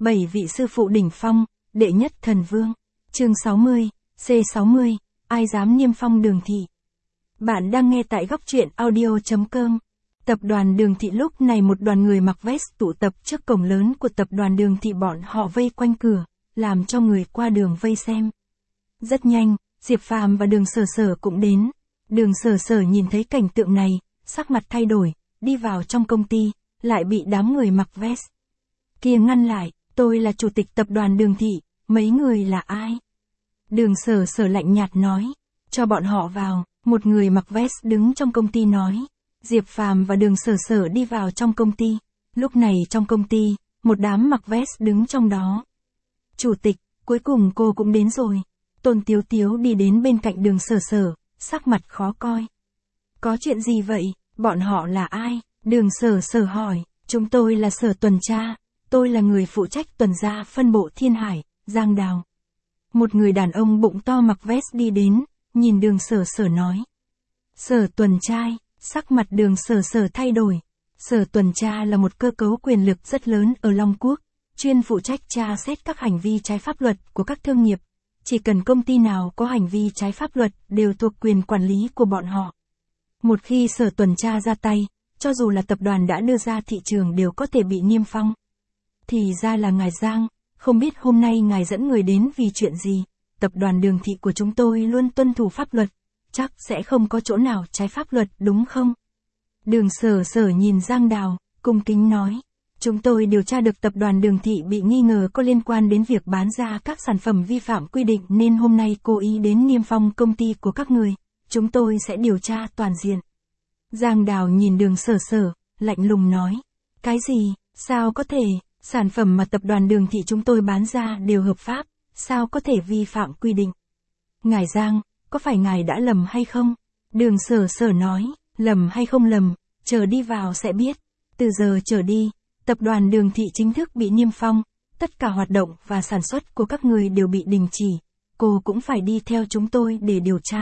7 vị sư phụ đỉnh phong, đệ nhất thần vương. Chương 60, C60, ai dám niêm phong Đường Thị. Bạn đang nghe tại góc truyện audio.com. Tập đoàn Đường Thị lúc này một đoàn người mặc vest tụ tập trước cổng lớn của tập đoàn Đường Thị, bọn họ vây quanh cửa, làm cho người qua đường vây xem. Rất nhanh, Diệp Phàm và Đường Sở Sở cũng đến. Đường Sở Sở nhìn thấy cảnh tượng này, sắc mặt thay đổi, đi vào trong công ty, lại bị đám người mặc vest kia ngăn lại. Tôi là chủ tịch tập đoàn Đường Thị, mấy người là ai? Đường Sở Sở lạnh nhạt nói, cho bọn họ vào. Một người mặc vest đứng trong công ty nói. Diệp Phàm và Đường Sở Sở đi vào trong công ty. Lúc này trong công ty, một đám mặc vest đứng trong đó. Chủ tịch, cuối cùng cô cũng đến rồi. Tôn Tiếu Tiếu đi đến bên cạnh Đường Sở Sở, sắc mặt khó coi. Có chuyện gì vậy? Bọn họ là ai? Đường Sở Sở hỏi. Chúng tôi là Sở Tuần Tra. Tôi là người phụ trách tuần tra phân bộ Thiên Hải, Giang Đào. Một người đàn ông bụng to mặc vest đi đến, nhìn Đường Sở Sở nói. Sở Tuần Tra. Sắc mặt Đường Sở Sở thay đổi. Sở Tuần Tra là một cơ cấu quyền lực rất lớn ở Long Quốc, chuyên phụ trách tra xét các hành vi trái pháp luật của các thương nghiệp. Chỉ cần công ty nào có hành vi trái pháp luật đều thuộc quyền quản lý của bọn họ. Một khi Sở Tuần Tra ra tay, cho dù là tập đoàn đã đưa ra thị trường đều có thể bị niêm phong. Thì ra là ngài Giang, không biết hôm nay ngài dẫn người đến vì chuyện gì. Tập đoàn Đường Thị của chúng tôi luôn tuân thủ pháp luật, chắc sẽ không có chỗ nào trái pháp luật đúng không? Đường Sở Sở nhìn Giang Đào, cung kính nói. Chúng tôi điều tra được tập đoàn Đường Thị bị nghi ngờ có liên quan đến việc bán ra các sản phẩm vi phạm quy định nên hôm nay cố ý đến niêm phong công ty của các người. Chúng tôi sẽ điều tra toàn diện. Giang Đào nhìn Đường Sở Sở, lạnh lùng nói. Cái gì? Sao có thể? Sản phẩm mà tập đoàn Đường Thị chúng tôi bán ra đều hợp pháp, sao có thể vi phạm quy định? Ngài Giang, có phải ngài đã lầm hay không? Đường Sở Sở nói, lầm hay không lầm, chờ đi vào sẽ biết. Từ giờ trở đi, tập đoàn Đường Thị chính thức bị niêm phong, tất cả hoạt động và sản xuất của các người đều bị đình chỉ. Cô cũng phải đi theo chúng tôi để điều tra.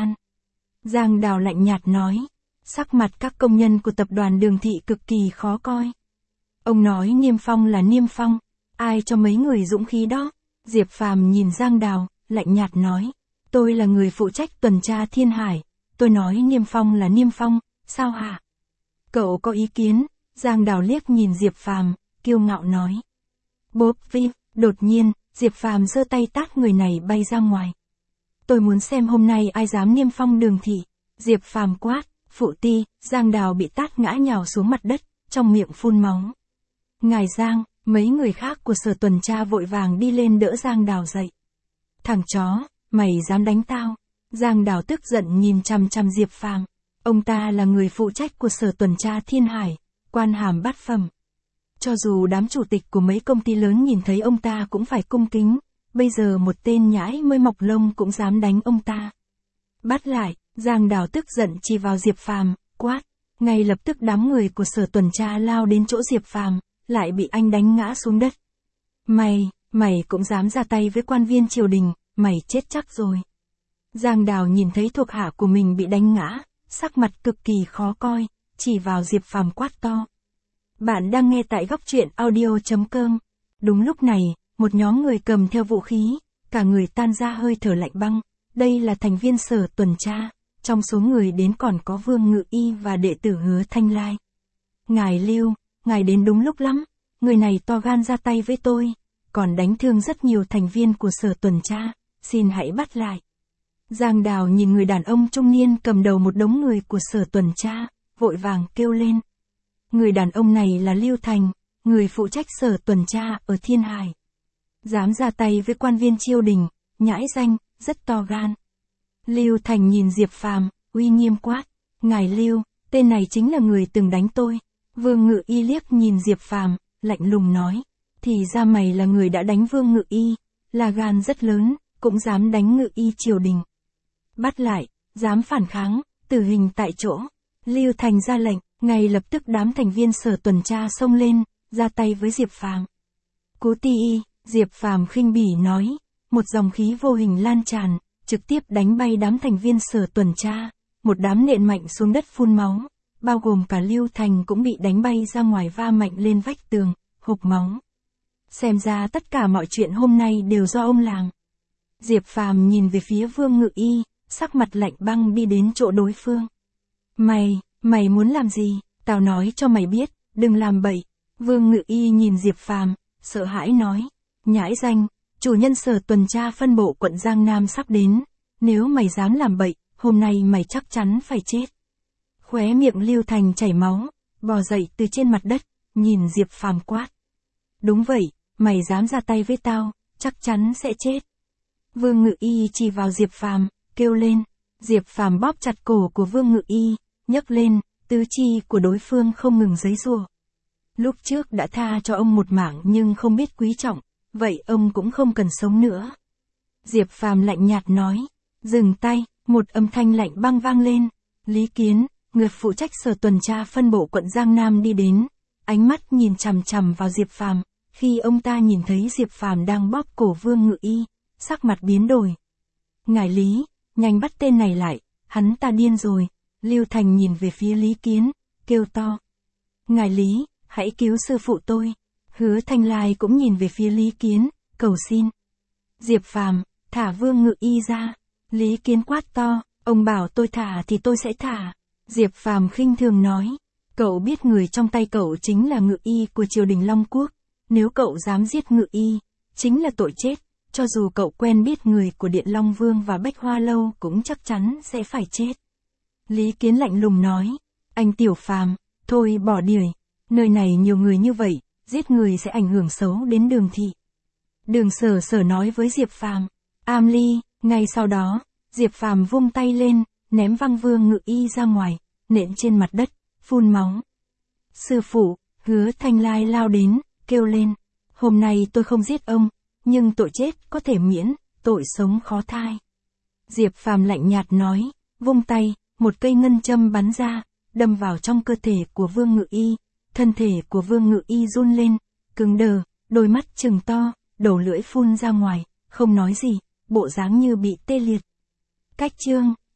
Giang Đào lạnh nhạt nói, sắc mặt các công nhân của tập đoàn Đường Thị cực kỳ khó coi. Ông nói niêm phong là niêm phong, ai cho mấy người dũng khí đó? Diệp Phàm nhìn Giang Đào, lạnh nhạt nói, tôi là người phụ trách tuần tra Thiên Hải, tôi nói niêm phong là niêm phong, sao hả? Cậu có ý kiến? Giang Đào liếc nhìn Diệp Phàm, kiêu ngạo nói. Bốp vi, đột nhiên, Diệp Phàm giơ tay tát người này bay ra ngoài. Tôi muốn xem hôm nay ai dám niêm phong Đường Thị. Diệp Phàm quát, phụ ti. Giang Đào bị tát ngã nhào xuống mặt đất, trong miệng phun máu. Ngài Giang, mấy người khác của Sở Tuần Tra vội vàng đi lên đỡ Giang Đào dậy. Thằng chó, mày dám đánh tao? Giang Đào tức giận nhìn chằm chằm Diệp Phàm. Ông ta là người phụ trách của Sở Tuần Tra Thiên Hải, quan hàm bát phẩm. Cho dù đám chủ tịch của mấy công ty lớn nhìn thấy ông ta cũng phải cung kính, bây giờ một tên nhãi mới mọc lông cũng dám đánh ông ta. Bắt lại, Giang Đào tức giận chỉ vào Diệp Phàm, quát. Ngay lập tức đám người của Sở Tuần Tra lao đến chỗ Diệp Phàm, lại bị anh đánh ngã xuống đất. Mày cũng dám ra tay với quan viên triều đình, mày chết chắc rồi. Giang Đào nhìn thấy thuộc hạ của mình bị đánh ngã, sắc mặt cực kỳ khó coi, chỉ vào Diệp Phàm quát to. Bạn đang nghe tại góc truyện audio.com. Đúng lúc này, một nhóm người cầm theo vũ khí, cả người tan ra hơi thở lạnh băng. Đây là thành viên Sở Tuần Tra, trong số người đến còn có Vương Ngự Y và đệ tử Hứa Thanh Lai. Ngài Lưu, ngài đến đúng lúc lắm, người này to gan ra tay với tôi, còn đánh thương rất nhiều thành viên của Sở Tuần Tra, xin hãy bắt lại. Giang Đào nhìn người đàn ông trung niên cầm đầu một đống người của Sở Tuần Tra, vội vàng kêu lên. Người đàn ông này là Lưu Thành, người phụ trách Sở Tuần Tra ở Thiên Hải. Dám ra tay với quan viên triều đình, nhãi danh, rất to gan. Lưu Thành nhìn Diệp Phàm, uy nghiêm quát. Ngài Lưu, tên này chính là người từng đánh tôi. Vương Ngự Y liếc nhìn Diệp Phàm, lạnh lùng nói. Thì ra mày là người đã đánh Vương Ngự Y, là gan rất lớn, cũng dám đánh Ngự Y triều đình. Bắt lại, dám phản kháng, tử hình tại chỗ. Lưu Thành ra lệnh, ngay lập tức đám thành viên Sở Tuần Tra xông lên, ra tay với Diệp Phàm. Cú ti y, Diệp Phàm khinh bỉ nói, một dòng khí vô hình lan tràn, trực tiếp đánh bay đám thành viên Sở Tuần Tra, một đám nện mạnh xuống đất phun máu, bao gồm cả Lưu Thành cũng bị đánh bay ra ngoài va mạnh lên vách tường, hộc máu. xem ra tất cả mọi chuyện hôm nay đều do ông làm. Diệp Phàm nhìn về phía Vương Ngự Y, sắc mặt lạnh băng đi đến chỗ đối phương. Mày muốn làm gì? Tao nói cho mày biết, đừng làm bậy. Vương Ngự Y nhìn Diệp Phàm, sợ hãi nói. Nhãi danh, chủ nhân sở tuần tra phân bộ quận Giang Nam sắp đến. Nếu mày dám làm bậy, hôm nay mày chắc chắn phải chết. Khóe miệng Lưu Thành chảy máu, bò dậy từ trên mặt đất, nhìn Diệp Phàm quát. Đúng vậy, mày dám ra tay với tao, chắc chắn sẽ chết. Vương Ngự Y chỉ vào Diệp Phàm, kêu lên. Diệp Phàm bóp chặt cổ của Vương Ngự Y, nhấc lên, tứ chi của đối phương không ngừng giãy giụa. Lúc trước đã tha cho ông một mạng nhưng không biết quý trọng, vậy ông cũng không cần sống nữa. Diệp Phàm lạnh nhạt nói. Dừng tay, một âm thanh lạnh băng vang lên. Lý Kiến, người phụ trách sở tuần tra phân bộ quận Giang Nam đi đến, ánh mắt nhìn chằm chằm vào Diệp Phàm. Khi ông ta nhìn thấy Diệp Phàm đang bóp cổ Vương Ngự Y, sắc mặt biến đổi. Ngài Lý, nhanh bắt tên này lại, hắn ta điên rồi. Lưu Thành nhìn về phía Lý Kiến, kêu to. Ngài Lý, hãy cứu sư phụ tôi. Hứa Thanh Lai cũng nhìn về phía Lý Kiến, cầu xin. Diệp Phàm, thả Vương Ngự Y ra. Lý Kiến quát to, ông bảo tôi thả thì tôi sẽ thả. Diệp Phàm khinh thường nói. Cậu biết người trong tay cậu chính là Ngự Y của triều đình Long Quốc. Nếu cậu dám giết Ngự Y, chính là tội chết. Cho dù cậu quen biết người của Điện Long Vương và Bách Hoa Lâu cũng chắc chắn sẽ phải chết. Lý Kiến lạnh lùng nói. Anh Tiểu Phàm, thôi bỏ đuổi. Nơi này nhiều người như vậy, giết người sẽ ảnh hưởng xấu đến Đường thị. Đường Sở nói với Diệp Phàm. Am ly, ngay sau đó, Diệp Phàm vung tay lên, ném văng Vương Ngự Y ra ngoài, nện trên mặt đất, phun máu. Sư phụ, Hứa Thanh Lai lao đến, kêu lên. Hôm nay tôi không giết ông, nhưng tội chết có thể miễn, tội sống khó thai. Diệp Phàm lạnh nhạt nói, vung tay, một cây ngân châm bắn ra, đâm vào trong cơ thể của Vương Ngự Y. Thân thể của Vương Ngự Y run lên, cứng đờ, đôi mắt trừng to, đầu lưỡi phun ra ngoài, không nói gì, bộ dáng như bị tê liệt. Cách chương